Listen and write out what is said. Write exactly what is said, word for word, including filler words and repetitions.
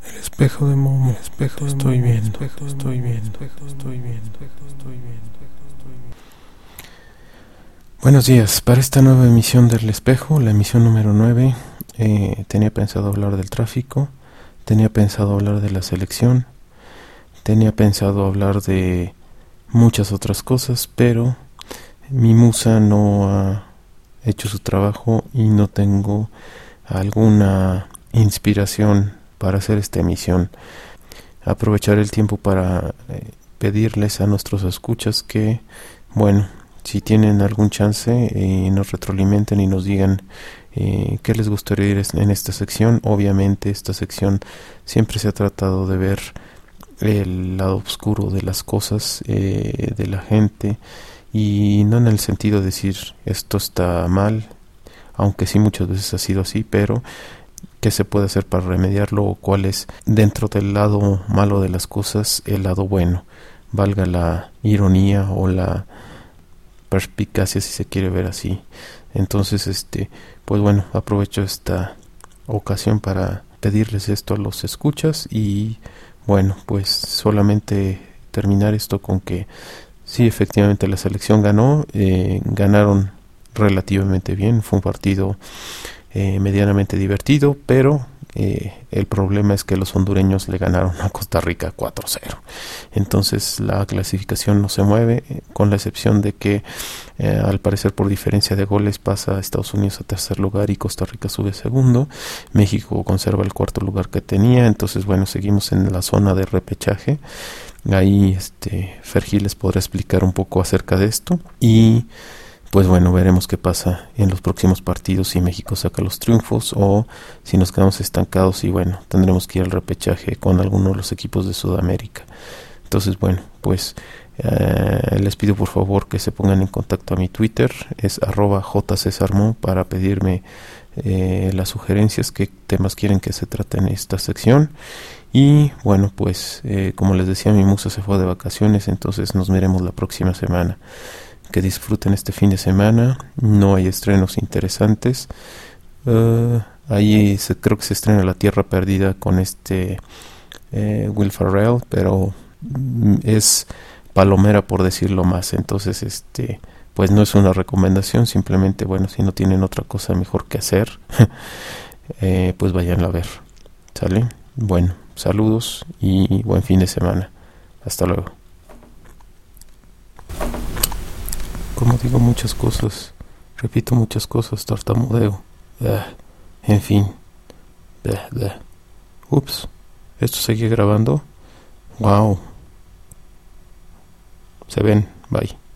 El espejo de Momo, el espejo de estoy bien, espejo, estoy bien, espejo, estoy bien, espejo, estoy bien, espejo, estoy bien. Buenos días, para esta nueva emisión del espejo, la emisión número nueve, eh, tenía pensado hablar del tráfico, tenía pensado hablar de la selección, tenía pensado hablar de muchas otras cosas, pero mi musa no ha hecho su trabajo y no tengo alguna inspiración para hacer esta emisión. Aprovechar el tiempo para eh, pedirles a nuestros escuchas que, bueno, si tienen algún chance, eh, nos retroalimenten y nos digan eh, qué les gustaría ir en esta sección. Obviamente esta sección siempre se ha tratado de ver el lado oscuro de las cosas, eh, de la gente, y no en el sentido de decir esto está mal, aunque sí muchas veces ha sido así, pero qué se puede hacer para remediarlo o cuál es dentro del lado malo de las cosas el lado bueno, valga la ironía o la perspicacia si se quiere ver así. Entonces, este, pues bueno, aprovecho esta ocasión para pedirles esto a los escuchas y bueno, pues solamente terminar esto con que sí, efectivamente la selección ganó, eh, ganaron relativamente bien, fue un partido eh, medianamente divertido, pero eh, el problema es que los hondureños le ganaron a Costa Rica cuatro cero. Entonces la clasificación no se mueve, eh, con la excepción de que eh, al parecer por diferencia de goles pasa a Estados Unidos a tercer lugar y Costa Rica sube a segundo. México conserva el cuarto lugar que tenía. Entonces bueno, seguimos en la zona de repechaje. Ahí este Fergil les podrá explicar un poco acerca de esto y pues bueno, veremos qué pasa en los próximos partidos, si México saca los triunfos o si nos quedamos estancados y bueno, tendremos que ir al repechaje con alguno de los equipos de Sudamérica. Entonces bueno, pues eh, les pido por favor que se pongan en contacto a mi Twitter, es arroba jcesarmo, para pedirme eh, las sugerencias, qué temas quieren que se trate en esta sección. Y bueno, pues eh, como les decía, mi musa se fue de vacaciones, entonces nos veremos la próxima semana. Que disfruten este fin de semana. No hay estrenos interesantes. Uh, ahí se, creo que se estrena La Tierra Perdida con este eh, Will Ferrell, pero mm, es palomera por decirlo más. Entonces, este, pues no es una recomendación. Simplemente, bueno, si no tienen otra cosa mejor que hacer, eh, pues vayan a ver. ¿Sale? Bueno, saludos y buen fin de semana. Hasta luego. Como digo muchas cosas, repito muchas cosas, tartamudeo. Ah, en fin. Ah, ah. Ups, ¿esto sigue grabando? Wow. Se ven, bye.